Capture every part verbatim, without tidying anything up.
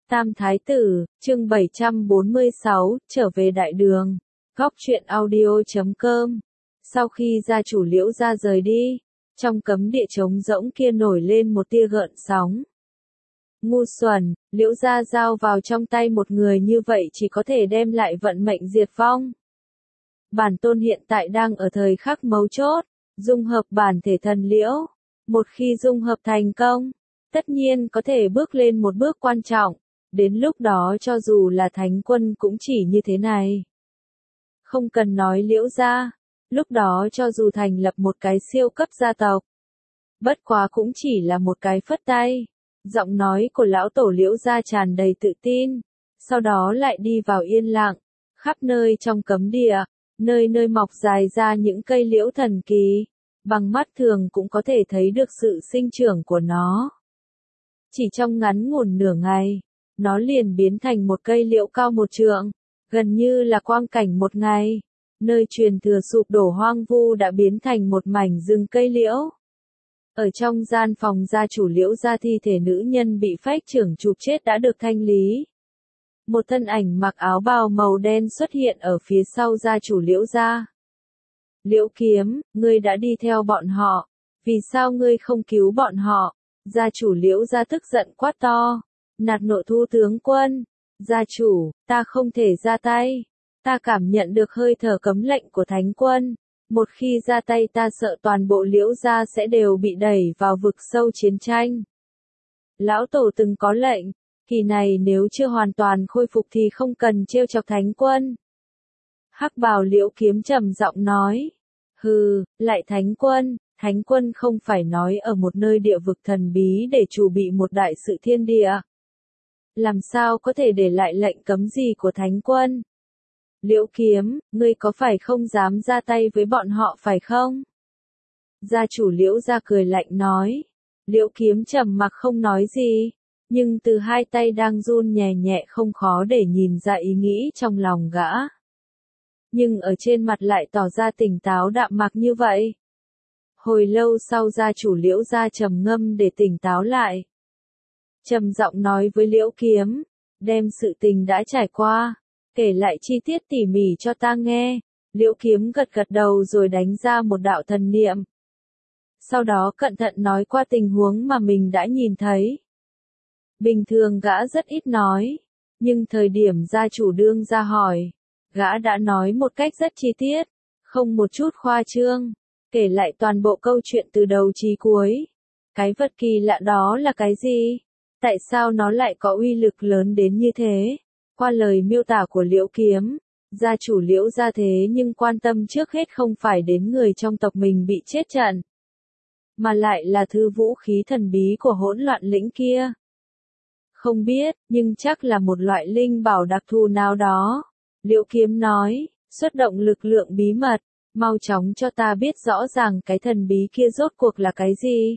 Tam Thái Tử, chương bảy trăm bốn mươi sáu, trở về đại đường. Góc truyện audio chấm com. Sau khi gia chủ Liễu gia rời đi, trong cấm địa trống rỗng kia nổi lên một tia gợn sóng. Ngu xuẩn, Liễu gia giao vào trong tay một người như vậy chỉ có thể đem lại vận mệnh diệt vong. Bản tôn hiện tại đang ở thời khắc mấu chốt, dung hợp bản thể thần Liễu. Một khi dung hợp thành công, tất nhiên có thể bước lên một bước quan trọng. Đến lúc đó cho dù là thánh quân cũng chỉ như thế này. Không cần nói Liễu gia, lúc đó cho dù thành lập một cái siêu cấp gia tộc. Bất quá cũng chỉ là một cái phất tay. Giọng nói của lão tổ Liễu gia tràn đầy tự tin. Sau đó lại đi vào yên lặng. Khắp nơi trong cấm địa, nơi nơi mọc dài ra những cây liễu thần kỳ. Bằng mắt thường cũng có thể thấy được sự sinh trưởng của nó. Chỉ trong ngắn ngủn nửa ngày, nó liền biến thành một cây liễu cao một trượng, gần như là quang cảnh một ngày. Nơi truyền thừa sụp đổ hoang vu đã biến thành một mảnh rừng cây liễu. Ở trong gian phòng gia chủ Liễu gia, thi thể nữ nhân bị phách trưởng chụp chết đã được thanh lý. Một thân ảnh mặc áo bào màu đen xuất hiện ở phía sau gia chủ Liễu gia. Liễu Kiếm, ngươi đã đi theo bọn họ, vì sao ngươi không cứu bọn họ? Gia chủ Liễu gia tức giận quát to. Nạt nộ thu tướng quân, gia chủ, ta không thể ra tay. Ta cảm nhận được hơi thở cấm lệnh của thánh quân. Một khi ra tay ta sợ toàn bộ Liễu gia sẽ đều bị đẩy vào vực sâu chiến tranh. Lão tổ từng có lệnh, kỳ này nếu chưa hoàn toàn khôi phục thì không cần trêu chọc thánh quân. Hắc bào Liễu Kiếm trầm giọng nói. Hừ, lại thánh quân, thánh quân không phải nói ở một nơi địa vực thần bí để chuẩn bị một đại sự thiên địa. Làm sao có thể để lại lệnh cấm gì của thánh quân? Liễu Kiếm, ngươi có phải không dám ra tay với bọn họ phải không? Gia chủ Liễu gia cười lạnh nói. Liễu Kiếm trầm mặc không nói gì, nhưng từ hai tay đang run nhẹ nhẹ không khó để nhìn ra ý nghĩ trong lòng gã. Nhưng ở trên mặt lại tỏ ra tỉnh táo đạm mạc như vậy. Hồi lâu sau gia chủ Liễu gia trầm ngâm để tỉnh táo lại. Trầm giọng nói với Liễu Kiếm, đem sự tình đã trải qua, kể lại chi tiết tỉ mỉ cho ta nghe. Liễu Kiếm gật gật đầu rồi đánh ra một đạo thần niệm. Sau đó cẩn thận nói qua tình huống mà mình đã nhìn thấy. Bình thường gã rất ít nói, nhưng thời điểm gia chủ đương ra hỏi, gã đã nói một cách rất chi tiết, không một chút khoa trương, kể lại toàn bộ câu chuyện từ đầu chí cuối. Cái vật kỳ lạ đó là cái gì? Tại sao nó lại có uy lực lớn đến như thế? Qua lời miêu tả của Liễu Kiếm, gia chủ Liễu gia thế nhưng quan tâm trước hết không phải đến người trong tộc mình bị chết trận, mà lại là thứ vũ khí thần bí của hỗn loạn lĩnh kia. Không biết, nhưng chắc là một loại linh bảo đặc thù nào đó. Liễu Kiếm nói, xuất động lực lượng bí mật, mau chóng cho ta biết rõ ràng cái thần bí kia rốt cuộc là cái gì.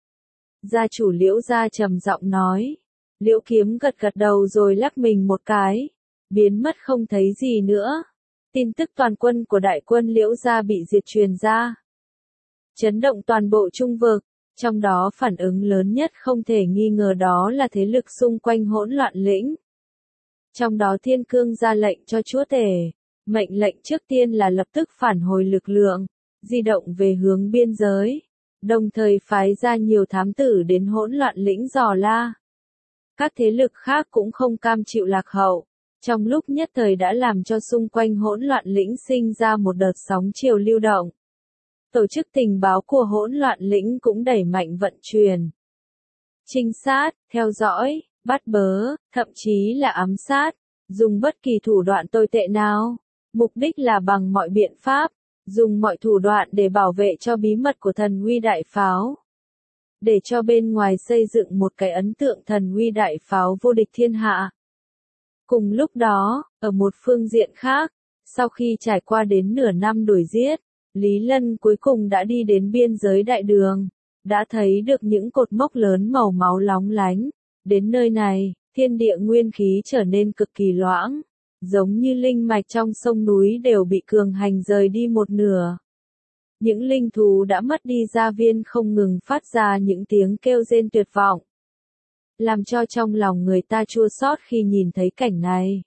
Gia chủ Liễu gia trầm giọng nói. Liễu Kiếm gật gật đầu rồi lắc mình một cái, biến mất không thấy gì nữa. Tin tức toàn quân của đại quân Liễu gia bị diệt truyền ra, chấn động toàn bộ trung vực, trong đó phản ứng lớn nhất không thể nghi ngờ đó là thế lực xung quanh hỗn loạn lĩnh. Trong đó Thiên Cương ra lệnh cho chúa tể, mệnh lệnh trước tiên là lập tức phản hồi lực lượng, di động về hướng biên giới, đồng thời phái ra nhiều thám tử đến hỗn loạn lĩnh dò la. Các thế lực khác cũng không cam chịu lạc hậu, trong lúc nhất thời đã làm cho xung quanh hỗn loạn lĩnh sinh ra một đợt sóng chiều lưu động. Tổ chức tình báo của hỗn loạn lĩnh cũng đẩy mạnh vận chuyển, trinh sát, theo dõi, bắt bớ, thậm chí là ám sát, dùng bất kỳ thủ đoạn tồi tệ nào, mục đích là bằng mọi biện pháp, dùng mọi thủ đoạn để bảo vệ cho bí mật của thần uy đại pháo. Để cho bên ngoài xây dựng một cái ấn tượng thần uy đại pháo vô địch thiên hạ. Cùng lúc đó, ở một phương diện khác, sau khi trải qua đến nửa năm đuổi giết, Lý Lân cuối cùng đã đi đến biên giới đại đường, đã thấy được những cột mốc lớn màu máu lóng lánh. Đến nơi này, thiên địa nguyên khí trở nên cực kỳ loãng, giống như linh mạch trong sông núi đều bị cường hành rời đi một nửa. Những linh thú đã mất đi gia viên không ngừng phát ra những tiếng kêu rên tuyệt vọng. làm cho trong lòng người ta chua xót khi nhìn thấy cảnh này.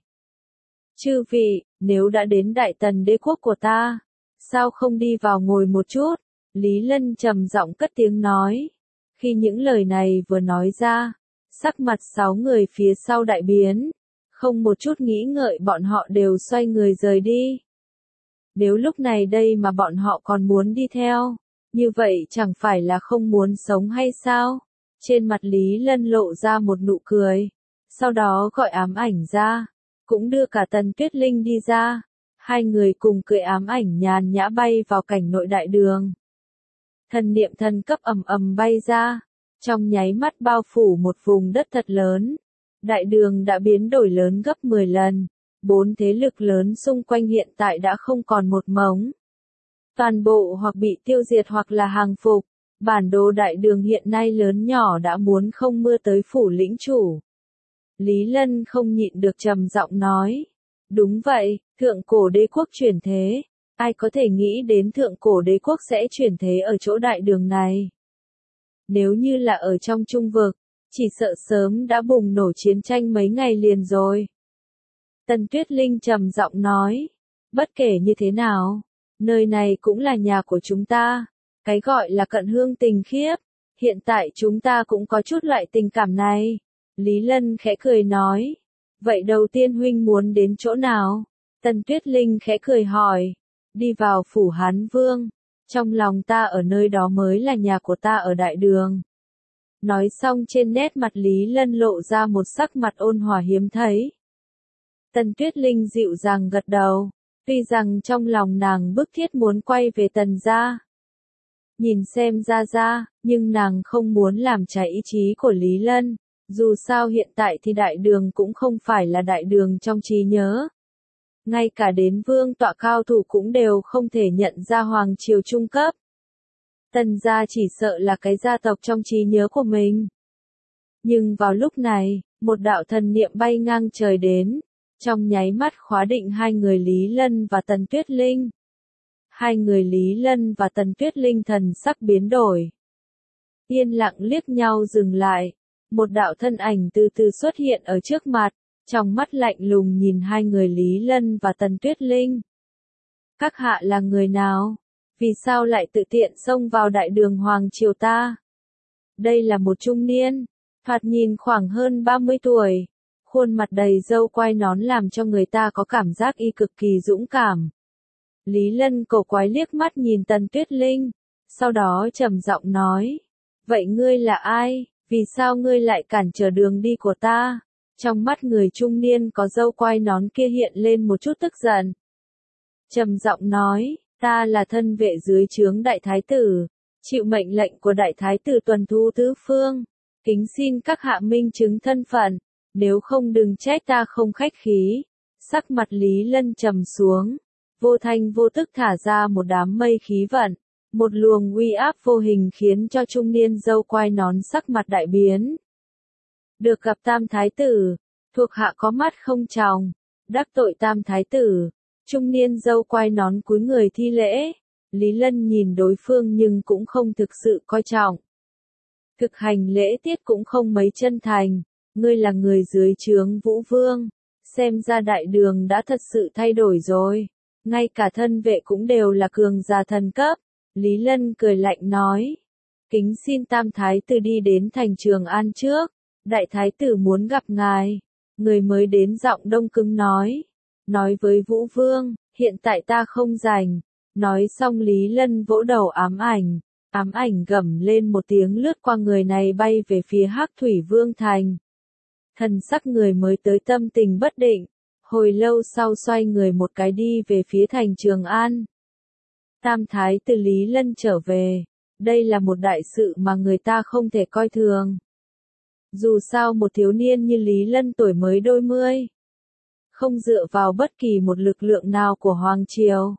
Chư vị, nếu đã đến Đại Tần đế quốc của ta, sao không đi vào ngồi một chút? Lý Lân trầm giọng cất tiếng nói. Khi những lời này vừa nói ra, sắc mặt sáu người phía sau đại biến, không một chút nghĩ ngợi bọn họ đều xoay người rời đi. Nếu lúc này đây mà bọn họ còn muốn đi theo, như vậy chẳng phải là không muốn sống hay sao? Trên mặt Lý Lân lộ ra một nụ cười, sau đó gọi ám ảnh ra, cũng đưa cả Tần Tuyết Linh đi ra, hai người cùng cưỡi ám ảnh nhàn nhã bay vào cảnh nội đại đường. Thần niệm thần cấp ầm ầm bay ra, trong nháy mắt bao phủ một vùng đất thật lớn. Đại đường đã biến đổi lớn gấp mười lần, bốn thế lực lớn xung quanh hiện tại đã không còn một mống. Toàn bộ hoặc bị tiêu diệt hoặc là hàng phục, bản đồ đại đường hiện nay lớn nhỏ đã muốn không mưa tới phủ lĩnh chủ. Lý Lân không nhịn được trầm giọng nói. Đúng vậy, thượng cổ đế quốc chuyển thế. Ai có thể nghĩ đến thượng cổ đế quốc sẽ chuyển thế ở chỗ đại đường này? Nếu như là ở trong trung vực, chỉ sợ sớm đã bùng nổ chiến tranh mấy ngày liền rồi. Tần Tuyết Linh trầm giọng nói. Bất kể như thế nào, nơi này cũng là nhà của chúng ta. Cái gọi là cận hương tình khiếp, hiện tại chúng ta cũng có chút loại tình cảm này. Lý Lân khẽ cười nói. Vậy đầu tiên huynh muốn đến chỗ nào? Tần Tuyết Linh khẽ cười hỏi. Đi vào phủ Hán Vương. Trong lòng ta ở nơi đó mới là nhà của ta ở đại đường. Nói xong trên nét mặt Lý Lân lộ ra một sắc mặt ôn hòa hiếm thấy. Tần Tuyết Linh dịu dàng gật đầu. Tuy rằng trong lòng nàng bức thiết muốn quay về Tần gia. Nhìn xem ra ra, nhưng nàng không muốn làm trái ý chí của Lý Lân. Dù sao hiện tại thì đại đường cũng không phải là đại đường trong trí nhớ. Ngay cả đến vương tọa cao thủ cũng đều không thể nhận ra hoàng triều trung cấp. Tần gia chỉ sợ là cái gia tộc trong trí nhớ của mình. Nhưng vào lúc này, một đạo thần niệm bay ngang trời đến, trong nháy mắt khóa định hai người Lý Lân và Tần Tuyết Linh. Hai người Lý Lân và Tần Tuyết Linh thần sắc biến đổi. Yên lặng liếc nhau dừng lại, một đạo thân ảnh từ từ xuất hiện ở trước mặt, trong mắt lạnh lùng nhìn hai người Lý Lân và Tần Tuyết Linh. Các hạ là người nào? Vì sao lại tự tiện xông vào đại đường hoàng triều ta? Đây là một trung niên, thoạt nhìn khoảng hơn ba mươi tuổi, khuôn mặt đầy râu quai nón làm cho người ta có cảm giác y cực kỳ dũng cảm. Lý Lân cổ quái liếc mắt nhìn Tần Tuyết Linh, sau đó trầm giọng nói, vậy ngươi là ai, vì sao ngươi lại cản trở đường đi của ta? Trong mắt người trung niên có râu quai nón kia hiện lên một chút tức giận. Trầm giọng nói, ta là thân vệ dưới trướng đại thái tử, chịu mệnh lệnh của đại thái tử tuần thu tứ phương, kính xin các hạ minh chứng thân phận, nếu không đừng trách ta không khách khí. Sắc mặt Lý Lân trầm xuống, vô thanh vô tức thả ra một đám mây khí vận, một luồng uy áp vô hình khiến cho trung niên râu quai nón sắc mặt đại biến. Được gặp tam thái tử, thuộc hạ có mắt không tròng, đắc tội tam thái tử, trung niên râu quai nón cúi người thi lễ. Lý Lân nhìn đối phương nhưng cũng không thực sự coi trọng. Thực hành lễ tiết cũng không mấy chân thành, ngươi là người dưới trướng Vũ Vương, xem ra đại đường đã thật sự thay đổi rồi, ngay cả thân vệ cũng đều là cường giả thần cấp. Lý Lân cười lạnh nói, kính xin tam thái tử đi đến thành Trường An trước, đại thái tử muốn gặp ngài. Người mới đến giọng đông cứng nói, nói với Vũ Vương, hiện tại ta không rảnh. Nói xong Lý Lân vỗ đầu ám ảnh, ám ảnh gầm lên một tiếng lướt qua người này bay về phía Hắc Thủy Vương thành. Thần sắc người mới tới tâm tình bất định, hồi lâu sau xoay người một cái đi về phía thành Trường An. Tam thái tử Lý Lân trở về, đây là một đại sự mà người ta không thể coi thường. Dù sao một thiếu niên như Lý Lân tuổi mới đôi mươi, không dựa vào bất kỳ một lực lượng nào của Hoàng Triều.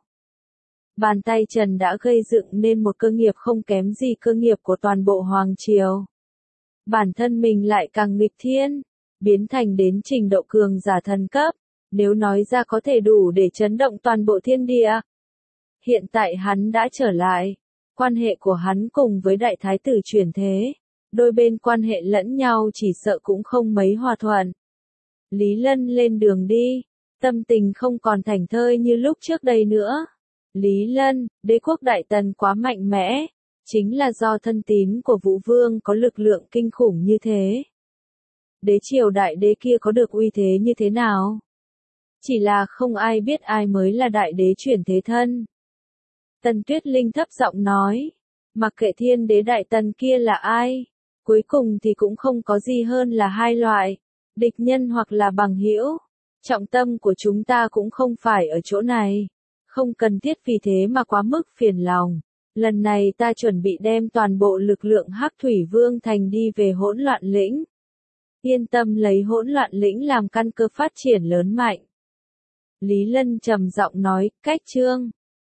Bàn tay trần đã gây dựng nên một cơ nghiệp không kém gì cơ nghiệp của toàn bộ Hoàng Triều. Bản thân mình lại càng nghịch thiên, biến thành đến trình độ cường giả thần cấp, nếu nói ra có thể đủ để chấn động toàn bộ thiên địa. Hiện tại hắn đã trở lại, quan hệ của hắn cùng với đại thái tử chuyển thế, đôi bên quan hệ lẫn nhau chỉ sợ cũng không mấy hòa thuận. Lý Lân lên đường đi, tâm tình không còn thảnh thơi như lúc trước đây nữa. Lý Lân, đế quốc Đại Tần quá mạnh mẽ, chính là do thân tín của Vũ Vương có lực lượng kinh khủng như thế. Đế triều đại đế kia có được uy thế như thế nào? Chỉ là không ai biết ai mới là đại đế chuyển thế thân. Tần Tuyết Linh thấp giọng nói, mặc kệ thiên đế Đại Tần kia là ai, cuối cùng thì cũng không có gì hơn là hai loại, địch nhân hoặc là bằng hữu. Trọng tâm của chúng ta cũng không phải ở chỗ này, không cần thiết vì thế mà quá mức phiền lòng. Lần này ta chuẩn bị đem toàn bộ lực lượng Hắc Thủy Vương Thành đi về hỗn loạn lĩnh. Yên tâm lấy hỗn loạn lĩnh làm căn cơ phát triển lớn mạnh. Lý Lân trầm giọng nói, cách chương.